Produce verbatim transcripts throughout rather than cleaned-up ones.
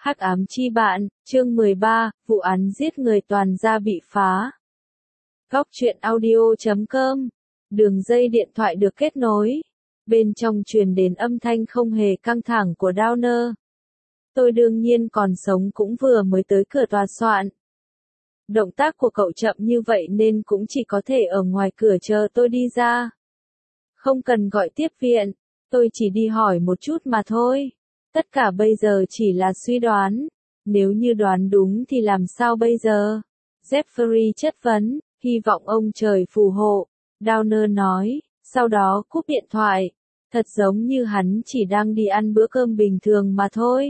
Hắc ám chi bạn, chương mười ba, vụ án giết người toàn gia bị phá. Góc truyện audio chấm com. Đường dây điện thoại được kết nối. Bên trong truyền đến âm thanh không hề căng thẳng của Downer. Tôi đương nhiên còn sống cũng vừa mới tới cửa tòa soạn. Động tác của cậu chậm như vậy nên cũng chỉ có thể ở ngoài cửa chờ tôi đi ra. Không cần gọi tiếp viện, tôi chỉ đi hỏi một chút mà thôi. Tất cả bây giờ chỉ là suy đoán. Nếu như đoán đúng thì làm sao bây giờ? Jeffrey chất vấn, hy vọng ông trời phù hộ. Downer nói, sau đó cúp điện thoại. Thật giống như hắn chỉ đang đi ăn bữa cơm bình thường mà thôi.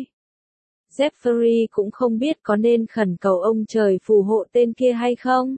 Jeffrey cũng không biết có nên khẩn cầu ông trời phù hộ tên kia hay không.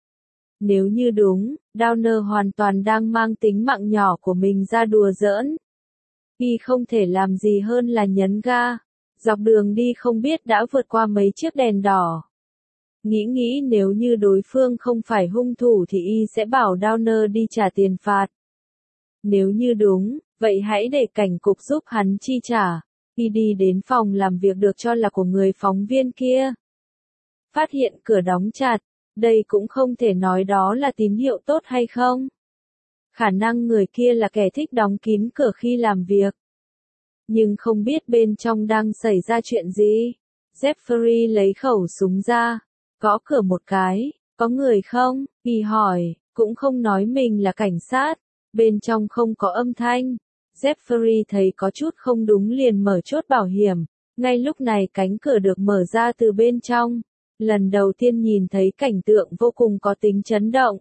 Nếu như đúng, Downer hoàn toàn đang mang tính mạng nhỏ của mình ra đùa giỡn. Y không thể làm gì hơn là nhấn ga. Dọc đường đi không biết đã vượt qua mấy chiếc đèn đỏ. Nghĩ nghĩ nếu như đối phương không phải hung thủ thì Y sẽ bảo Downer đi trả tiền phạt. Nếu như đúng, vậy hãy để cảnh cục giúp hắn chi trả. Y đi đến phòng làm việc được cho là của người phóng viên kia. Phát hiện cửa đóng chặt, đây cũng không thể nói đó là tín hiệu tốt hay không. Khả năng người kia là kẻ thích đóng kín cửa khi làm việc. Nhưng không biết bên trong đang xảy ra chuyện gì. Jeffrey lấy khẩu súng ra, gõ cửa một cái, có người không? Y hỏi, cũng không nói mình là cảnh sát. Bên trong không có âm thanh. Jeffrey thấy có chút không đúng liền mở chốt bảo hiểm. Ngay lúc này cánh cửa được mở ra từ bên trong. Lần đầu tiên nhìn thấy cảnh tượng vô cùng có tính chấn động.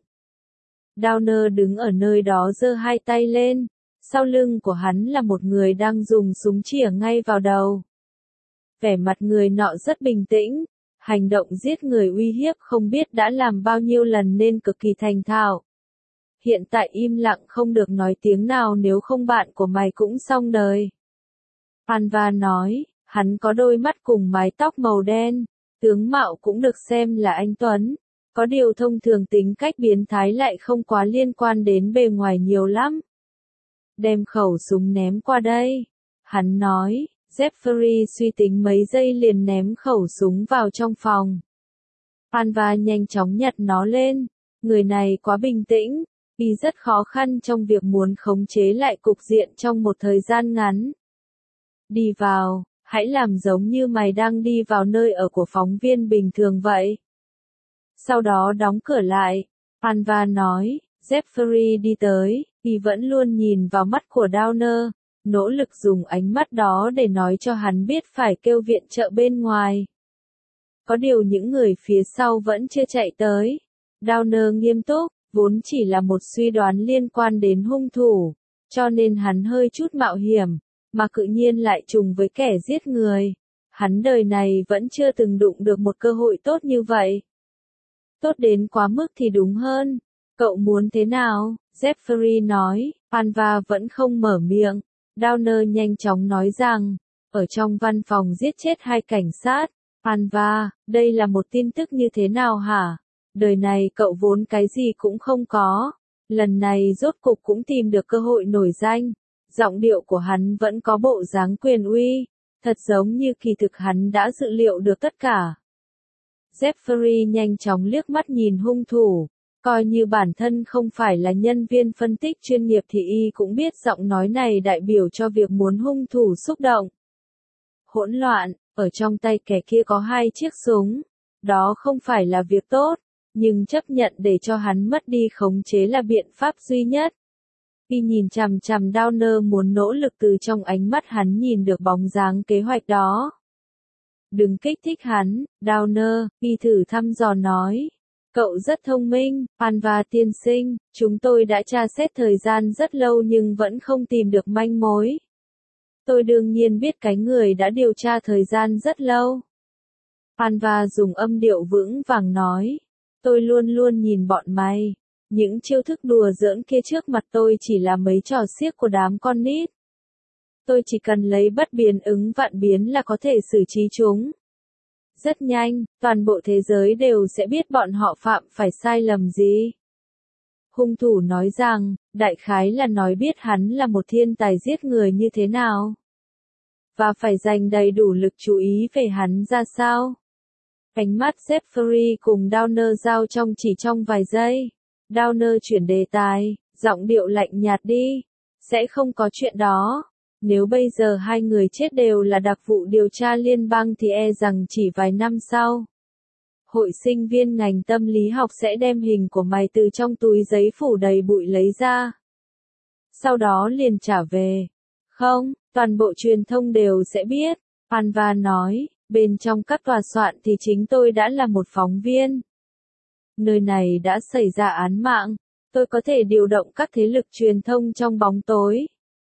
Downer đứng ở nơi đó giơ hai tay lên. Sau lưng của hắn là một người đang dùng súng chĩa ngay vào đầu. Vẻ mặt người nọ rất bình tĩnh. Hành động giết người uy hiếp không biết đã làm bao nhiêu lần nên cực kỳ thành thạo. Hiện tại im lặng không được nói tiếng nào nếu không bạn của mày cũng xong đời. Anva nói, hắn có đôi mắt cùng mái tóc màu đen, tướng mạo cũng được xem là anh tuấn. Có điều thông thường tính cách biến thái lại không quá liên quan đến bề ngoài nhiều lắm. Đem khẩu súng ném qua đây. Hắn nói, Jeffrey suy tính mấy giây liền ném khẩu súng vào trong phòng. Anva nhanh chóng nhặt nó lên. Người này quá bình tĩnh. Y rất khó khăn trong việc muốn khống chế lại cục diện trong một thời gian ngắn. Đi vào, hãy làm giống như mày đang đi vào nơi ở của phóng viên bình thường vậy. Sau đó đóng cửa lại. Anva nói, Jeffrey đi tới, Y vẫn luôn nhìn vào mắt của Downer, nỗ lực dùng ánh mắt đó để nói cho hắn biết phải kêu viện trợ bên ngoài. Có điều những người phía sau vẫn chưa chạy tới. Downer nghiêm túc. Vốn chỉ là một suy đoán liên quan đến hung thủ, cho nên hắn hơi chút mạo hiểm, mà tự nhiên lại trùng với kẻ giết người. Hắn đời này vẫn chưa từng đụng được một cơ hội tốt như vậy. Tốt đến quá mức thì đúng hơn. Cậu muốn thế nào? Jeffrey nói, Anva vẫn không mở miệng. Downer nhanh chóng nói rằng, ở trong văn phòng giết chết hai cảnh sát. Anva, đây là một tin tức như thế nào hả? Đời này cậu vốn cái gì cũng không có. Lần này rốt cục cũng tìm được cơ hội nổi danh. Giọng điệu của hắn vẫn có bộ dáng quyền uy. Thật giống như kỳ thực hắn đã dự liệu được tất cả. Jeffrey nhanh chóng liếc mắt nhìn hung thủ. Coi như bản thân không phải là nhân viên phân tích chuyên nghiệp thì Y cũng biết giọng nói này đại biểu cho việc muốn hung thủ xúc động. Hỗn loạn, ở trong tay kẻ kia có hai chiếc súng. Đó không phải là việc tốt. Nhưng chấp nhận để cho hắn mất đi khống chế là biện pháp duy nhất. Y nhìn chằm chằm Downer muốn nỗ lực từ trong ánh mắt hắn nhìn được bóng dáng kế hoạch đó. Đừng kích thích hắn, Downer, Y thử thăm dò nói. Cậu rất thông minh, Anva tiên sinh, chúng tôi đã tra xét thời gian rất lâu nhưng vẫn không tìm được manh mối. Tôi đương nhiên biết cái người đã điều tra thời gian rất lâu. Anva dùng âm điệu vững vàng nói. Tôi luôn luôn nhìn bọn mày. Những chiêu thức đùa giỡn kia trước mặt tôi chỉ là mấy trò xiếc của đám con nít. Tôi chỉ cần lấy bất biến ứng vạn biến là có thể xử trí chúng. Rất nhanh, toàn bộ thế giới đều sẽ biết bọn họ phạm phải sai lầm gì. Hung thủ nói rằng, đại khái là nói biết hắn là một thiên tài giết người như thế nào. và phải dành đầy đủ lực chú ý về hắn ra sao. Ánh mắt Jeffrey cùng Downer giao trong chỉ trong vài giây. Downer chuyển đề tài, giọng điệu lạnh nhạt đi. Sẽ không có chuyện đó. Nếu bây giờ hai người chết đều là đặc vụ điều tra liên bang thì e rằng chỉ vài năm sau, hội sinh viên ngành tâm lý học sẽ đem hình của mày từ trong túi giấy phủ đầy bụi lấy ra. Sau đó liền trả về. Không, toàn bộ truyền thông đều sẽ biết. Anva nói, bên trong các tòa soạn thì chính tôi đã là một phóng viên. Nơi này đã xảy ra án mạng, tôi có thể điều động các thế lực truyền thông trong bóng tối.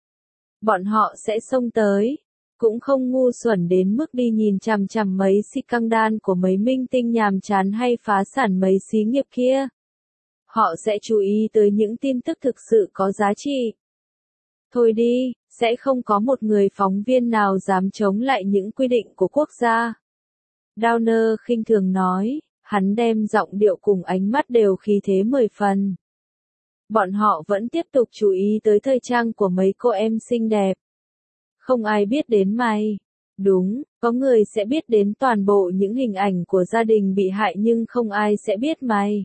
Bọn họ sẽ xông tới, cũng không ngu xuẩn đến mức đi nhìn chằm chằm mấy scandal của mấy minh tinh nhàm chán hay phá sản mấy xí nghiệp kia. Họ sẽ chú ý tới những tin tức thực sự có giá trị. Thôi đi, sẽ không có một người phóng viên nào dám chống lại những quy định của quốc gia. Downer khinh thường nói, hắn đem giọng điệu cùng ánh mắt đều khí thế mười phần. Bọn họ vẫn tiếp tục chú ý tới thời trang của mấy cô em xinh đẹp. Không ai biết đến mày. Đúng, có người sẽ biết đến toàn bộ những hình ảnh của gia đình bị hại nhưng không ai sẽ biết mày.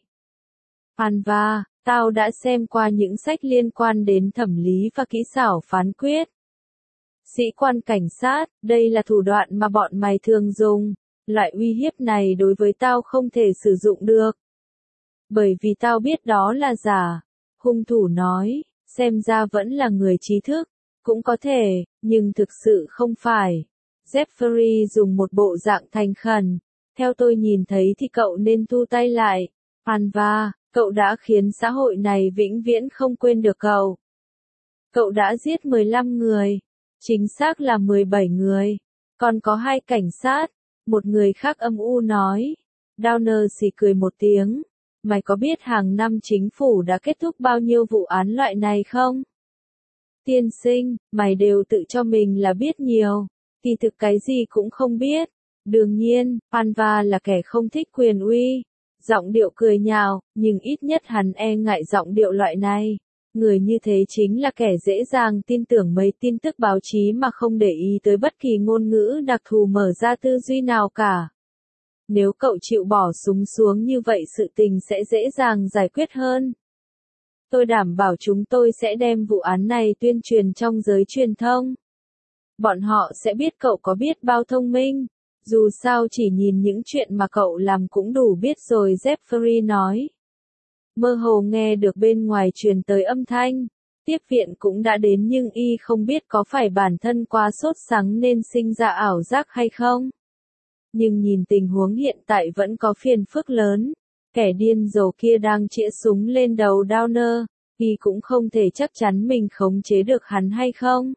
Anva, tao đã xem qua những sách liên quan đến thẩm lý và kỹ xảo phán quyết. Sĩ quan cảnh sát, đây là thủ đoạn mà bọn mày thường dùng. Loại uy hiếp này đối với tao không thể sử dụng được. Bởi vì tao biết đó là giả. Hung thủ nói, xem ra vẫn là người trí thức. Cũng có thể, nhưng thực sự không phải. Jeffrey dùng một bộ dạng thành khẩn. Theo tôi nhìn thấy thì cậu nên thu tay lại. Anva, cậu đã khiến xã hội này vĩnh viễn không quên được cậu. Cậu đã giết mười lăm người. Chính xác là mười bảy người. Còn có hai cảnh sát. Một người khác âm u nói. Downer xì cười một tiếng. Mày có biết hàng năm chính phủ đã kết thúc bao nhiêu vụ án loại này không? Tiên sinh, mày đều tự cho mình là biết nhiều. Kỳ thực cái gì cũng không biết. Đương nhiên, Anva là kẻ không thích quyền uy. Giọng điệu cười nhạo, nhưng ít nhất hắn e ngại giọng điệu loại này. Người như thế chính là kẻ dễ dàng tin tưởng mấy tin tức báo chí mà không để ý tới bất kỳ ngôn ngữ đặc thù mở ra tư duy nào cả. Nếu cậu chịu bỏ súng xuống như vậy sự tình sẽ dễ dàng giải quyết hơn. Tôi đảm bảo chúng tôi sẽ đem vụ án này tuyên truyền trong giới truyền thông. Bọn họ sẽ biết cậu có biết bao thông minh. Dù sao chỉ nhìn những chuyện mà cậu làm cũng đủ biết rồi, Jeffrey nói. Mơ hồ nghe được bên ngoài truyền tới âm thanh. Tiếp viện cũng đã đến nhưng y không biết có phải bản thân quá sốt sắng nên sinh ra ảo giác hay không. Nhưng nhìn tình huống hiện tại vẫn có phiền phức lớn. Kẻ điên rồ kia đang chĩa súng lên đầu Downer. Y cũng không thể chắc chắn mình khống chế được hắn hay không.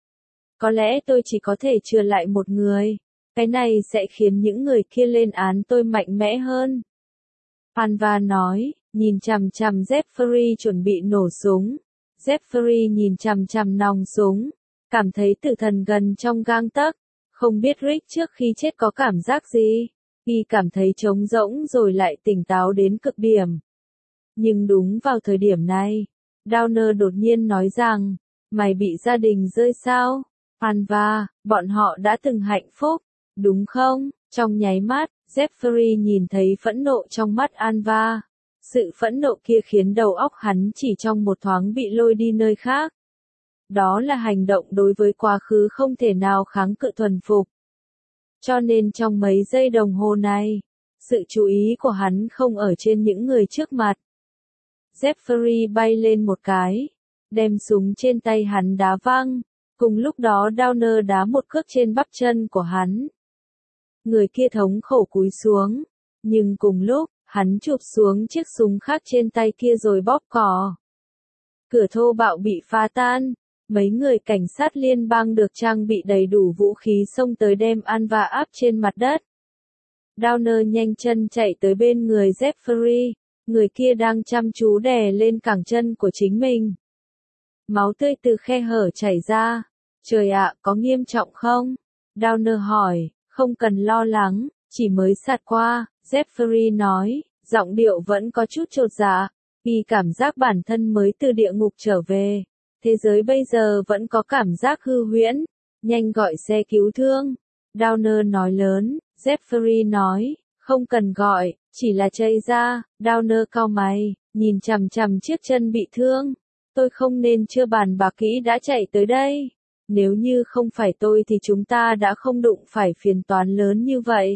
Có lẽ tôi chỉ có thể chừa lại một người. Cái này sẽ khiến những người kia lên án tôi mạnh mẽ hơn. Anva nói, nhìn chằm chằm Jeffrey chuẩn bị nổ súng. Jeffrey nhìn chằm chằm nòng súng. Cảm thấy tử thần gần trong gang tấc. Không biết Rick trước khi chết có cảm giác gì. Y cảm thấy trống rỗng rồi lại tỉnh táo đến cực điểm. Nhưng đúng vào thời điểm này, Downer đột nhiên nói rằng, mày bị gia đình rơi sao? Anva, bọn họ đã từng hạnh phúc, đúng không? Trong nháy mắt, Jeffrey nhìn thấy phẫn nộ trong mắt Anva. Sự phẫn nộ kia khiến đầu óc hắn chỉ trong một thoáng bị lôi đi nơi khác. Đó là hành động đối với quá khứ không thể nào kháng cự thuần phục. Cho nên trong mấy giây đồng hồ này, sự chú ý của hắn không ở trên những người trước mặt. Jeffrey bay lên một cái, đem súng trên tay hắn đá văng, cùng lúc đó Downer đá một cước trên bắp chân của hắn. Người kia thống khổ cúi xuống, nhưng cùng lúc, hắn chụp xuống chiếc súng khác trên tay kia rồi bóp cò. Cửa thô bạo bị phá tan, mấy người cảnh sát liên bang được trang bị đầy đủ vũ khí xông tới đem Anva áp trên mặt đất. Downer nhanh chân chạy tới bên người Jeffrey, người kia đang chăm chú đè lên cẳng chân của chính mình. Máu tươi từ khe hở chảy ra. Trời ạ, có nghiêm trọng không? Downer hỏi, không cần lo lắng, chỉ mới sạt qua, Jeffrey nói, giọng điệu vẫn có chút chột dạ. Y cảm giác bản thân mới từ địa ngục trở về. Thế giới bây giờ vẫn có cảm giác hư huyễn. Nhanh gọi xe cứu thương. Downer nói lớn. Jeffrey nói, không cần gọi, chỉ là chây ra. Downer cau mày, nhìn chằm chằm chiếc chân bị thương. Tôi không nên chưa bàn bạc kỹ đã chạy tới đây. Nếu như không phải tôi thì chúng ta đã không đụng phải phiền toán lớn như vậy.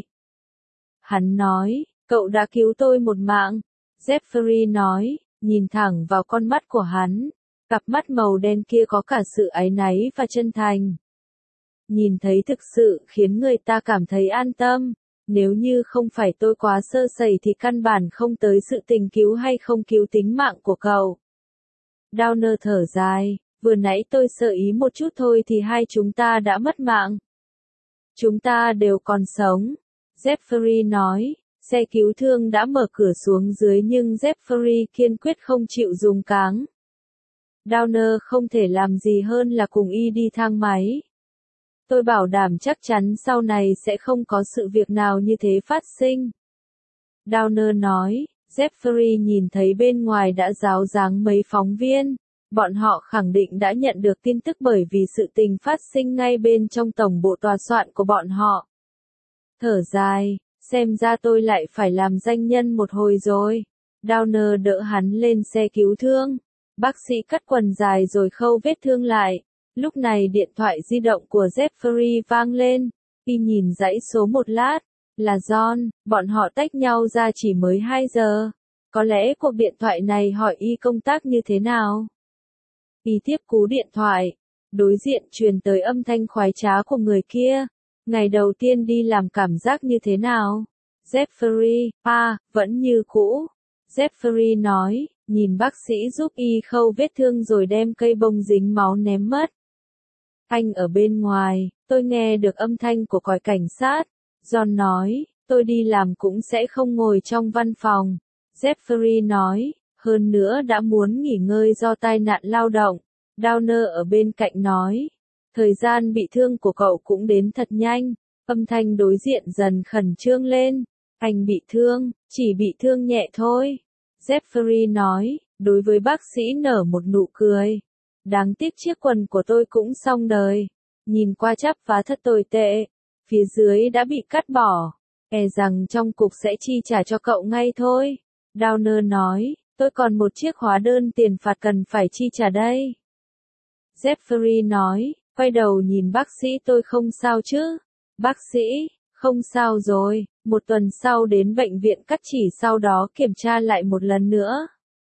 Hắn nói, cậu đã cứu tôi một mạng. Jeffrey nói, nhìn thẳng vào con mắt của hắn. Cặp mắt màu đen kia có cả sự áy náy và chân thành. Nhìn thấy thực sự khiến người ta cảm thấy an tâm. Nếu như không phải tôi quá sơ sẩy thì căn bản không tới sự tình cứu hay không cứu tính mạng của cậu. Downer thở dài, vừa nãy tôi sơ ý một chút thôi thì hai chúng ta đã mất mạng. Chúng ta đều còn sống. Jeffrey nói, xe cứu thương đã mở cửa xuống dưới nhưng Jeffrey kiên quyết không chịu dùng cáng. Downer không thể làm gì hơn là cùng y đi thang máy. Tôi bảo đảm chắc chắn sau này sẽ không có sự việc nào như thế phát sinh. Downer nói, Jeffrey nhìn thấy bên ngoài đã ráo ráng mấy phóng viên. Bọn họ khẳng định đã nhận được tin tức bởi vì sự tình phát sinh ngay bên trong tổng bộ tòa soạn của bọn họ. Thở dài, xem ra tôi lại phải làm danh nhân một hồi rồi. Downer đỡ hắn lên xe cứu thương. Bác sĩ cắt quần dài rồi khâu vết thương lại. Lúc này điện thoại di động của Jeffrey vang lên. Y nhìn dãy số một lát. Là John, bọn họ tách nhau ra chỉ mới hai giờ. Có lẽ cuộc điện thoại này hỏi y công tác như thế nào. Y tiếp cú điện thoại. Đối diện truyền tới âm thanh khoái trá của người kia. Ngày đầu tiên đi làm cảm giác như thế nào? Jeffrey, à, vẫn như cũ. Jeffrey nói, nhìn bác sĩ giúp y khâu vết thương rồi đem cây bông dính máu ném mất. Anh ở bên ngoài, tôi nghe được âm thanh của còi cảnh sát. John nói, tôi đi làm cũng sẽ không ngồi trong văn phòng. Jeffrey nói, hơn nữa đã muốn nghỉ ngơi do tai nạn lao động. Downer ở bên cạnh nói, thời gian bị thương của cậu cũng đến thật nhanh. Âm thanh đối diện dần khẩn trương lên. Anh bị thương, chỉ bị thương nhẹ thôi. Jeffrey nói, đối với bác sĩ nở một nụ cười. Đáng tiếc chiếc quần của tôi cũng xong đời. Nhìn qua chắp vá thật tồi tệ. Phía dưới đã bị cắt bỏ. E rằng trong cục sẽ chi trả cho cậu ngay thôi. Downer nói, tôi còn một chiếc hóa đơn tiền phạt cần phải chi trả đây. Jeffrey nói, quay đầu nhìn bác sĩ tôi không sao chứ. Bác sĩ, không sao rồi, một tuần sau đến bệnh viện cắt chỉ sau đó kiểm tra lại một lần nữa.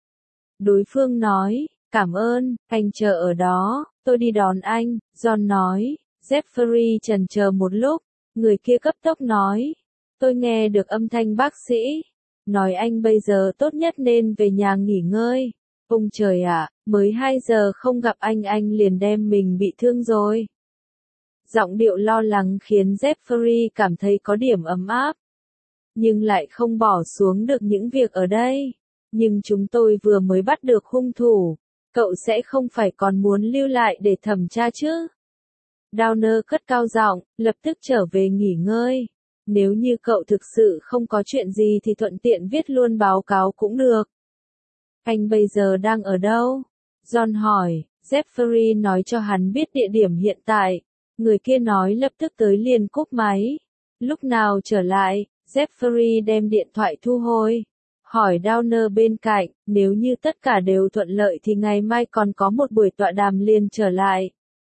Đối phương nói, cảm ơn, anh chờ ở đó, tôi đi đón anh, John nói. Jeffrey chần chờ một lúc, người kia cấp tốc nói, tôi nghe được âm thanh bác sĩ, nói anh bây giờ tốt nhất nên về nhà nghỉ ngơi. Ông trời ạ, mới hai giờ không gặp anh anh liền đem mình bị thương rồi. Giọng điệu lo lắng khiến Jeffrey cảm thấy có điểm ấm áp. Nhưng lại không bỏ xuống được những việc ở đây. Nhưng chúng tôi vừa mới bắt được hung thủ. Cậu sẽ không phải còn muốn lưu lại để thẩm tra chứ? Downer cất cao giọng, lập tức trở về nghỉ ngơi. Nếu như cậu thực sự không có chuyện gì thì thuận tiện viết luôn báo cáo cũng được. Anh bây giờ đang ở đâu? John hỏi. Jeffrey nói cho hắn biết địa điểm hiện tại. Người kia nói lập tức tới liền cúp máy. Lúc nào trở lại, Jeffrey đem điện thoại thu hồi. Hỏi Downer bên cạnh, nếu như tất cả đều thuận lợi thì ngày mai còn có một buổi tọa đàm liền trở lại.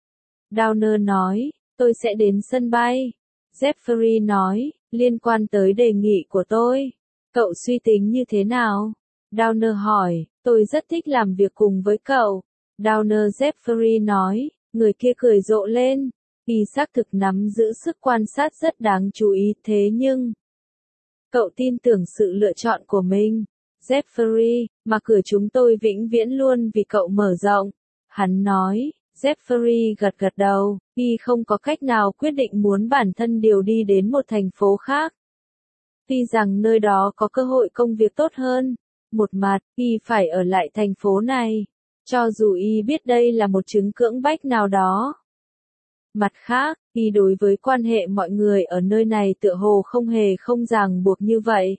Downer nói, tôi sẽ đến sân bay. Jeffrey nói, liên quan tới đề nghị của tôi. Cậu suy tính như thế nào? Downer hỏi, tôi rất thích làm việc cùng với cậu. Downer Jeffrey nói, người kia cười rộ lên. Y xác thực nắm giữ sức quan sát rất đáng chú ý thế nhưng... Cậu tin tưởng sự lựa chọn của mình. Jeffrey, mà cửa chúng tôi vĩnh viễn luôn vì cậu mở rộng. Hắn nói, Jeffrey gật gật đầu, y không có cách nào quyết định muốn bản thân điều đi đến một thành phố khác. Tuy rằng nơi đó có cơ hội công việc tốt hơn. Một mặt, y phải ở lại thành phố này. Cho dù y biết đây là một chứng cưỡng bách nào đó. Mặt khác, y đối với quan hệ mọi người ở nơi này tựa hồ không hề không ràng buộc như vậy.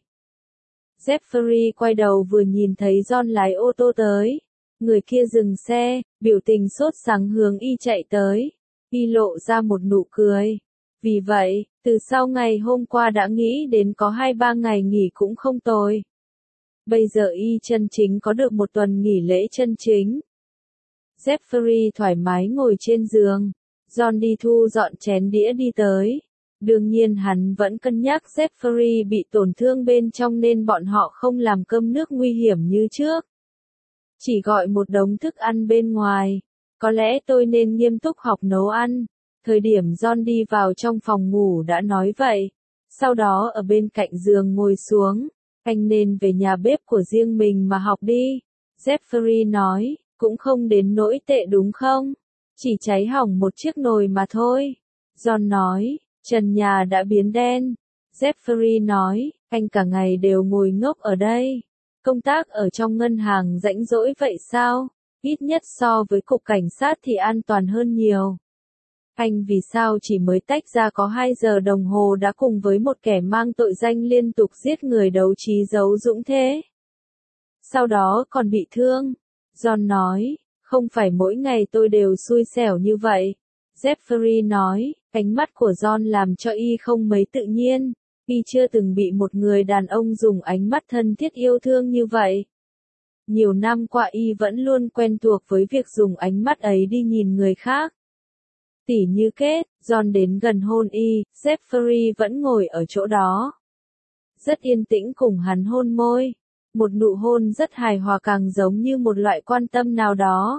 Jeffrey quay đầu vừa nhìn thấy John lái ô tô tới. Người kia dừng xe, biểu tình sốt sắng hướng y chạy tới. Y lộ ra một nụ cười. Vì vậy, từ sau ngày hôm qua đã nghĩ đến có hai ba ngày nghỉ cũng không tồi. Bây giờ Y chân chính có được một tuần nghỉ lễ chân chính. Jeffrey thoải mái ngồi trên giường. John đi thu dọn chén đĩa đi tới. Đương nhiên hắn vẫn cân nhắc Jeffrey bị tổn thương bên trong nên bọn họ không làm cơm nước nguy hiểm như trước. Chỉ gọi một đống thức ăn bên ngoài. Có lẽ tôi nên nghiêm túc học nấu ăn. Thời điểm John đi vào trong phòng ngủ đã nói vậy. Sau đó ở bên cạnh giường ngồi xuống. Anh nên về nhà bếp của riêng mình mà học đi. Jeffrey nói, cũng không đến nỗi tệ đúng không? Chỉ cháy hỏng một chiếc nồi mà thôi. John nói, trần nhà đã biến đen. Jeffrey nói, anh cả ngày đều ngồi ngốc ở đây. Công tác ở trong ngân hàng rãnh rỗi vậy sao? Ít nhất so với cục cảnh sát thì an toàn hơn nhiều. Anh vì sao chỉ mới tách ra có hai giờ đồng hồ đã cùng với một kẻ mang tội danh liên tục giết người đấu trí giấu dũng thế? Sau đó còn bị thương. John nói, không phải mỗi ngày tôi đều xui xẻo như vậy. Jeffrey nói, ánh mắt của John làm cho Y không mấy tự nhiên. Y chưa từng bị một người đàn ông dùng ánh mắt thân thiết yêu thương như vậy. Nhiều năm qua Y vẫn luôn quen thuộc với việc dùng ánh mắt ấy đi nhìn người khác. Tỉ như kết, John đến gần hôn Y, Jeffrey vẫn ngồi ở chỗ đó. Rất yên tĩnh cùng hắn hôn môi. Một nụ hôn rất hài hòa càng giống như một loại quan tâm nào đó.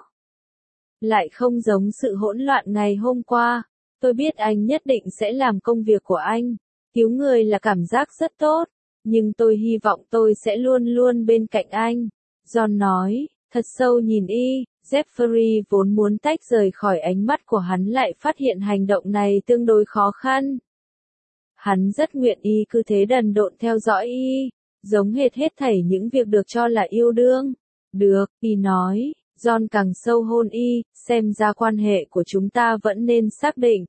Lại không giống sự hỗn loạn ngày hôm qua. Tôi biết anh nhất định sẽ làm công việc của anh. Cứu người là cảm giác rất tốt. Nhưng tôi hy vọng tôi sẽ luôn luôn bên cạnh anh. John nói, thật sâu nhìn Y. Jeffrey vốn muốn tách rời khỏi ánh mắt của hắn lại phát hiện hành động này tương đối khó khăn. Hắn rất nguyện Y cứ thế đần độn theo dõi Y, giống hệt hết thảy những việc được cho là yêu đương. Được, Y nói, John càng sâu hôn Y, xem ra quan hệ của chúng ta vẫn nên xác định.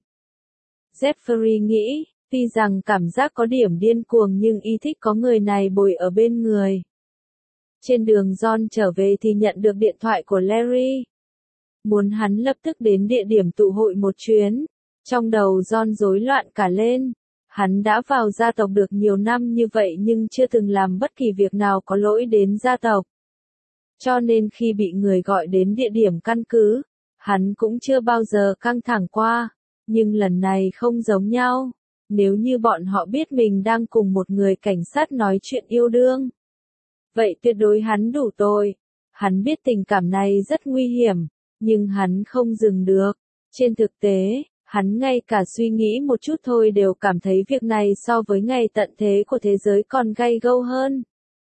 Jeffrey nghĩ, tuy rằng cảm giác có điểm điên cuồng nhưng Y thích có người này bồi ở bên người. Trên đường John trở về thì nhận được điện thoại của Larry. Muốn hắn lập tức đến địa điểm tụ hội một chuyến. Trong đầu John rối loạn cả lên. Hắn đã vào gia tộc được nhiều năm như vậy nhưng chưa từng làm bất kỳ việc nào có lỗi đến gia tộc. Cho nên khi bị người gọi đến địa điểm căn cứ, hắn cũng chưa bao giờ căng thẳng qua. Nhưng lần này không giống nhau. Nếu như bọn họ biết mình đang cùng một người cảnh sát nói chuyện yêu đương, vậy tuyệt đối hắn đủ tội. Hắn biết tình cảm này rất nguy hiểm, nhưng hắn không dừng được. Trên thực tế, hắn ngay cả suy nghĩ một chút thôi đều cảm thấy việc này so với ngày tận thế của thế giới còn gay gâu hơn.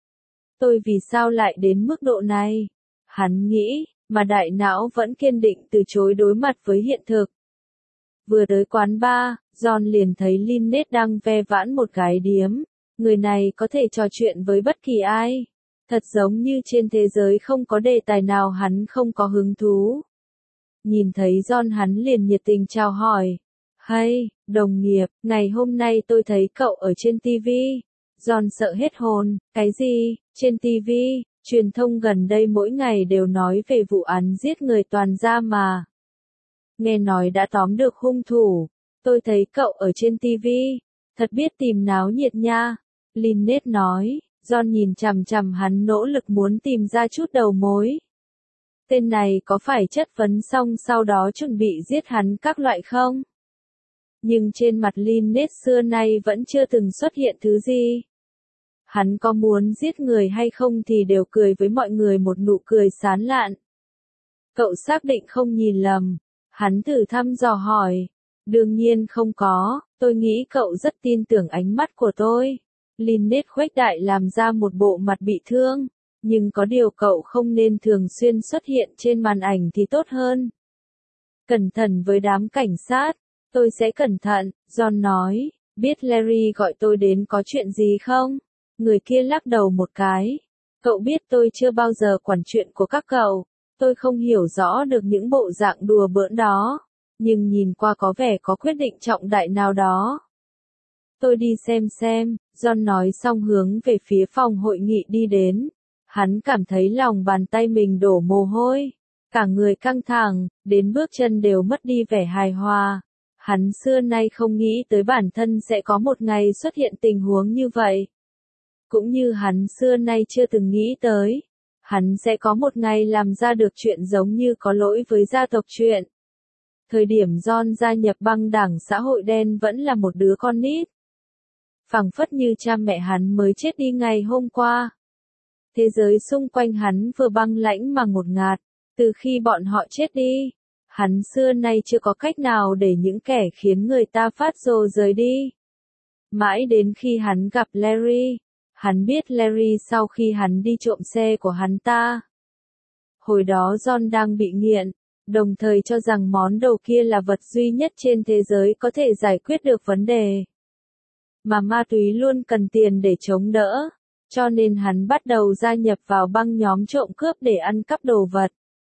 Tôi vì sao lại đến mức độ này? Hắn nghĩ, mà đại não vẫn kiên định từ chối đối mặt với hiện thực. Vừa tới quán bar, John liền thấy Lynette đang ve vãn một gái điếm. Người này có thể trò chuyện với bất kỳ ai. Thật giống như trên thế giới không có đề tài nào hắn không có hứng thú. Nhìn thấy John hắn liền nhiệt tình chào hỏi. Hay, đồng nghiệp, ngày hôm nay tôi thấy cậu ở trên ti vi. John sợ hết hồn, cái gì, trên ti vi, truyền thông gần đây mỗi ngày đều nói về vụ án giết người toàn gia mà. Nghe nói đã tóm được hung thủ, tôi thấy cậu ở trên ti vi, thật biết tìm náo nhiệt nha. Lynette nói. John nhìn chằm chằm hắn nỗ lực muốn tìm ra chút đầu mối. Tên này có phải chất vấn xong sau đó chuẩn bị giết hắn các loại không? Nhưng trên mặt Lynette xưa nay vẫn chưa từng xuất hiện thứ gì. Hắn có muốn giết người hay không thì đều cười với mọi người một nụ cười sán lạn. Cậu xác định không nhìn lầm. Hắn thử thăm dò hỏi. Đương nhiên không có, tôi nghĩ cậu rất tin tưởng ánh mắt của tôi. Lynette khuếch đại làm ra một bộ mặt bị thương, nhưng có điều cậu không nên thường xuyên xuất hiện trên màn ảnh thì tốt hơn. Cẩn thận với đám cảnh sát, tôi sẽ cẩn thận, John nói, biết Larry gọi tôi đến có chuyện gì không? Người kia lắc đầu một cái. Cậu biết tôi chưa bao giờ quản chuyện của các cậu, tôi không hiểu rõ được những bộ dạng đùa bỡn đó, nhưng nhìn qua có vẻ có quyết định trọng đại nào đó. Tôi đi xem xem, John nói xong hướng về phía phòng hội nghị đi đến. Hắn cảm thấy lòng bàn tay mình đổ mồ hôi. Cả người căng thẳng, đến bước chân đều mất đi vẻ hài hòa. Hắn xưa nay không nghĩ tới bản thân sẽ có một ngày xuất hiện tình huống như vậy. Cũng như hắn xưa nay chưa từng nghĩ tới, hắn sẽ có một ngày làm ra được chuyện giống như có lỗi với gia tộc chuyện. Thời điểm John gia nhập băng đảng xã hội đen vẫn là một đứa con nít. Phảng phất như cha mẹ hắn mới chết đi ngày hôm qua. Thế giới xung quanh hắn vừa băng lãnh mà ngột ngạt, từ khi bọn họ chết đi. Hắn xưa nay chưa có cách nào để những kẻ khiến người ta phát rồ rời đi. Mãi đến khi hắn gặp Larry, hắn biết Larry sau khi hắn đi trộm xe của hắn ta. Hồi đó John đang bị nghiện, đồng thời cho rằng món đồ kia là vật duy nhất trên thế giới có thể giải quyết được vấn đề. Mà ma túy luôn cần tiền để chống đỡ, cho nên hắn bắt đầu gia nhập vào băng nhóm trộm cướp để ăn cắp đồ vật.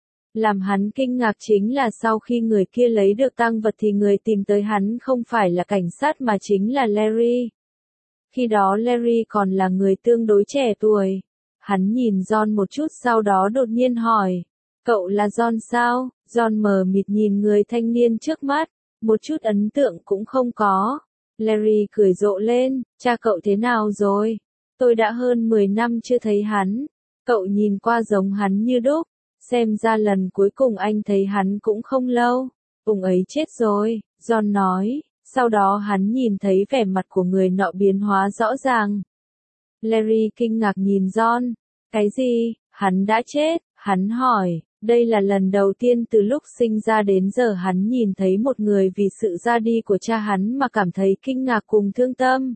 Làm hắn kinh ngạc chính là sau khi người kia lấy được tang vật thì người tìm tới hắn không phải là cảnh sát mà chính là Larry. Khi đó Larry còn là người tương đối trẻ tuổi. Hắn nhìn John một chút sau đó đột nhiên hỏi, cậu là John sao? John mờ mịt nhìn người thanh niên trước mắt, một chút ấn tượng cũng không có. Larry cười rộ lên, cha cậu thế nào rồi? Tôi đã hơn mười năm chưa thấy hắn. Cậu nhìn qua giống hắn như đúc. Xem ra lần cuối cùng anh thấy hắn cũng không lâu. Ông ấy chết rồi, John nói. Sau đó hắn nhìn thấy vẻ mặt của người nọ biến hóa rõ ràng. Larry kinh ngạc nhìn John. Cái gì? Hắn đã chết? Hắn hỏi. Đây là lần đầu tiên từ lúc sinh ra đến giờ hắn nhìn thấy một người vì sự ra đi của cha hắn mà cảm thấy kinh ngạc cùng thương tâm.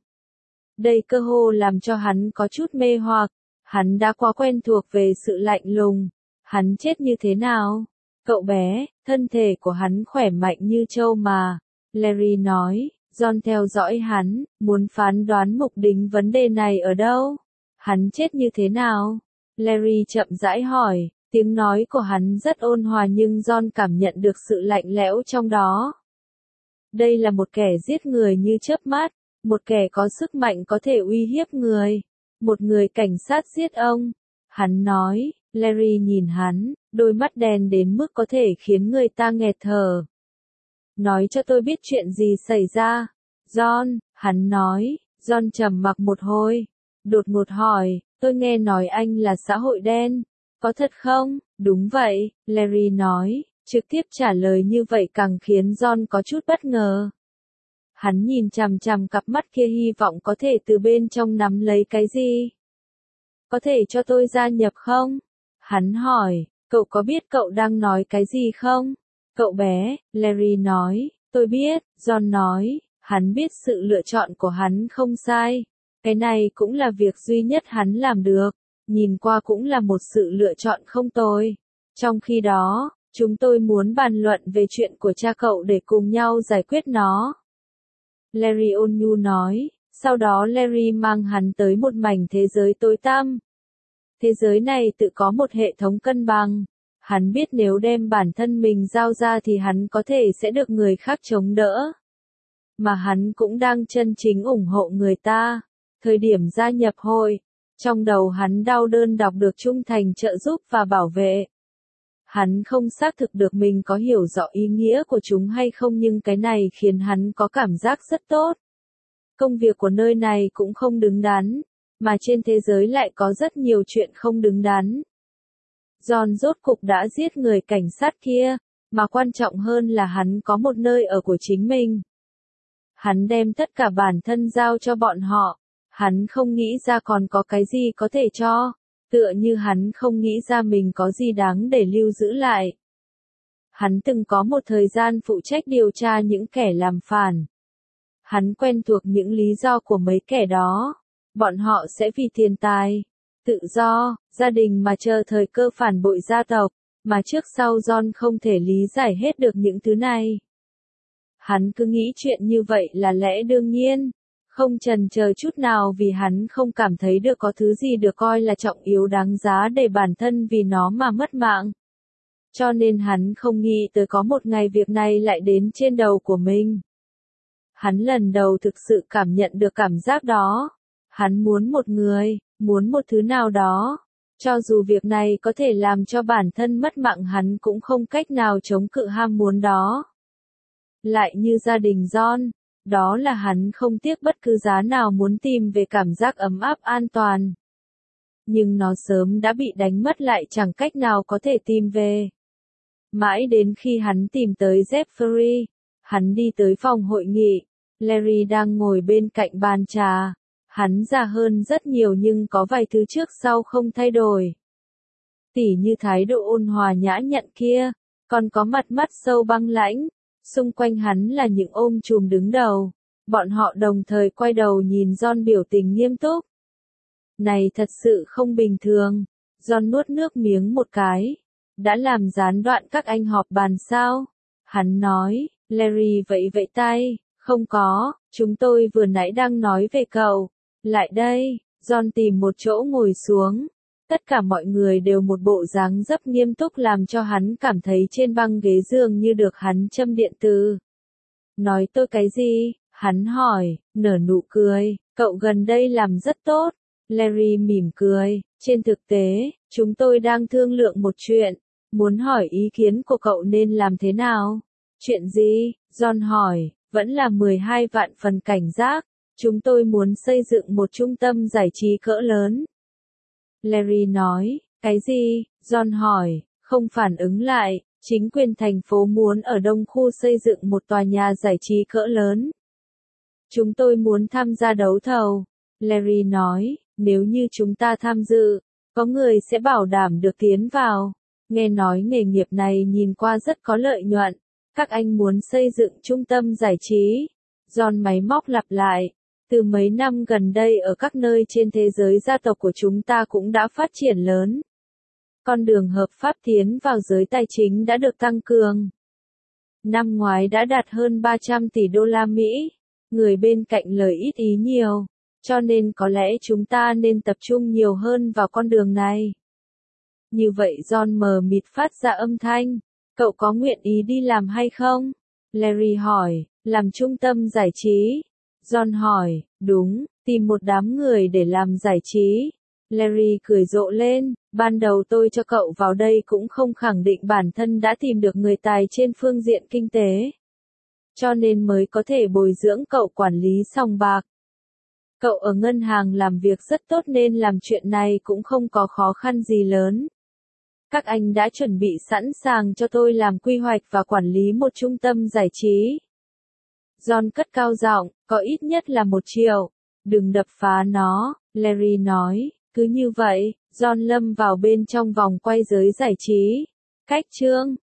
Đây cơ hồ làm cho hắn có chút mê hoặc. Hắn đã quá quen thuộc về sự lạnh lùng. Hắn chết như thế nào? Cậu bé, thân thể của hắn khỏe mạnh như trâu mà. Larry nói, John theo dõi hắn, muốn phán đoán mục đích vấn đề này ở đâu? Hắn chết như thế nào? Larry chậm rãi hỏi, tiếng nói của hắn rất ôn hòa nhưng John cảm nhận được sự lạnh lẽo trong đó. Đây là một kẻ giết người như chớp mắt, một kẻ có sức mạnh có thể uy hiếp người, một người cảnh sát giết ông. Hắn nói, Larry nhìn hắn, đôi mắt đen đến mức có thể khiến người ta nghẹt thở. Nói cho tôi biết chuyện gì xảy ra. John, hắn nói, John trầm mặc một hồi. Đột ngột hỏi, tôi nghe nói anh là xã hội đen. Có thật không? Đúng vậy, Larry nói, trực tiếp trả lời như vậy càng khiến John có chút bất ngờ. Hắn nhìn chằm chằm cặp mắt kia hy vọng có thể từ bên trong nắm lấy cái gì. Có thể cho tôi gia nhập không? Hắn hỏi, cậu có biết cậu đang nói cái gì không? Cậu bé, Larry nói, tôi biết, John nói, hắn biết sự lựa chọn của hắn không sai. Cái này cũng là việc duy nhất hắn làm được, nhìn qua cũng là một sự lựa chọn không tồi. Trong khi đó, chúng tôi muốn bàn luận về chuyện của cha cậu để cùng nhau giải quyết nó. Larry ôn nhu nói, sau đó Larry mang hắn tới một mảnh thế giới tối tăm. Thế giới này tự có một hệ thống cân bằng. Hắn biết nếu đem bản thân mình giao ra thì hắn có thể sẽ được người khác chống đỡ. Mà hắn cũng đang chân chính ủng hộ người ta. Thời điểm gia nhập hội, trong đầu hắn đau đơn đọc được trung thành trợ giúp và bảo vệ. Hắn không xác thực được mình có hiểu rõ ý nghĩa của chúng hay không nhưng cái này khiến hắn có cảm giác rất tốt. Công việc của nơi này cũng không đứng đắn, mà trên thế giới lại có rất nhiều chuyện không đứng đắn. John rốt cục đã giết người cảnh sát kia, mà quan trọng hơn là hắn có một nơi ở của chính mình. Hắn đem tất cả bản thân giao cho bọn họ, hắn không nghĩ ra còn có cái gì có thể cho, tựa như hắn không nghĩ ra mình có gì đáng để lưu giữ lại. Hắn từng có một thời gian phụ trách điều tra những kẻ làm phản. Hắn quen thuộc những lý do của mấy kẻ đó. Bọn họ sẽ vì tiền tài, tự do, gia đình mà chờ thời cơ phản bội gia tộc, mà trước sau John không thể lý giải hết được những thứ này. Hắn cứ nghĩ chuyện như vậy là lẽ đương nhiên, không chần chờ chút nào vì hắn không cảm thấy được có thứ gì được coi là trọng yếu đáng giá để bản thân vì nó mà mất mạng. Cho nên hắn không nghĩ tới có một ngày việc này lại đến trên đầu của mình. Hắn lần đầu thực sự cảm nhận được cảm giác đó. Hắn muốn một người, muốn một thứ nào đó. Cho dù việc này có thể làm cho bản thân mất mạng hắn cũng không cách nào chống cự ham muốn đó. Lại như gia đình John, đó là hắn không tiếc bất cứ giá nào muốn tìm về cảm giác ấm áp an toàn. Nhưng nó sớm đã bị đánh mất lại chẳng cách nào có thể tìm về. Mãi đến khi hắn tìm tới Jeffrey, hắn đi tới phòng hội nghị, Larry đang ngồi bên cạnh bàn trà. Hắn già hơn rất nhiều nhưng có vài thứ trước sau không thay đổi. Tỉ như thái độ ôn hòa nhã nhặn kia, còn có mặt mắt sâu băng lãnh, xung quanh hắn là những ôm chùm đứng đầu. Bọn họ đồng thời quay đầu nhìn John biểu tình nghiêm túc. Này thật sự không bình thường. John nuốt nước miếng một cái. Đã làm gián đoạn các anh họp bàn sao? Hắn nói, Larry vẫy vẫy tay, không có, chúng tôi vừa nãy đang nói về cậu. Lại đây, John tìm một chỗ ngồi xuống. Tất cả mọi người đều một bộ dáng dấp nghiêm túc làm cho hắn cảm thấy trên băng ghế giường như được hắn châm điện từ. Nói tôi cái gì? Hắn hỏi, nở nụ cười, cậu gần đây làm rất tốt. Larry mỉm cười, trên thực tế, chúng tôi đang thương lượng một chuyện, muốn hỏi ý kiến của cậu nên làm thế nào? Chuyện gì? John hỏi, vẫn là mười hai vạn phần cảnh giác. Chúng tôi muốn xây dựng một trung tâm giải trí cỡ lớn. Larry nói, cái gì? John hỏi, không phản ứng lại, chính quyền thành phố muốn ở đông khu xây dựng một tòa nhà giải trí cỡ lớn. Chúng tôi muốn tham gia đấu thầu. Larry nói, nếu như chúng ta tham dự, có người sẽ bảo đảm được tiến vào. Nghe nói nghề nghiệp này nhìn qua rất có lợi nhuận. Các anh muốn xây dựng trung tâm giải trí. John máy móc lặp lại. Từ mấy năm gần đây ở các nơi trên thế giới gia tộc của chúng ta cũng đã phát triển lớn. Con đường hợp pháp tiến vào giới tài chính đã được tăng cường. Năm ngoái đã đạt hơn ba trăm tỷ đô la Mỹ. Người bên cạnh lời ít ý nhiều. Cho nên có lẽ chúng ta nên tập trung nhiều hơn vào con đường này. Như vậy John mờ mịt phát ra âm thanh. Cậu có nguyện ý đi làm hay không? Larry hỏi, làm trung tâm giải trí. John hỏi, đúng, tìm một đám người để làm giải trí. Larry cười rộ lên, ban đầu tôi cho cậu vào đây cũng không khẳng định bản thân đã tìm được người tài trên phương diện kinh tế. Cho nên mới có thể bồi dưỡng cậu quản lý sòng bạc. Cậu ở ngân hàng làm việc rất tốt nên làm chuyện này cũng không có khó khăn gì lớn. Các anh đã chuẩn bị sẵn sàng cho tôi làm quy hoạch và quản lý một trung tâm giải trí. John cất cao giọng, có ít nhất là một triệu. Đừng đập phá nó, Larry nói. Cứ như vậy, John lâm vào bên trong vòng quay giới giải trí. Cách chương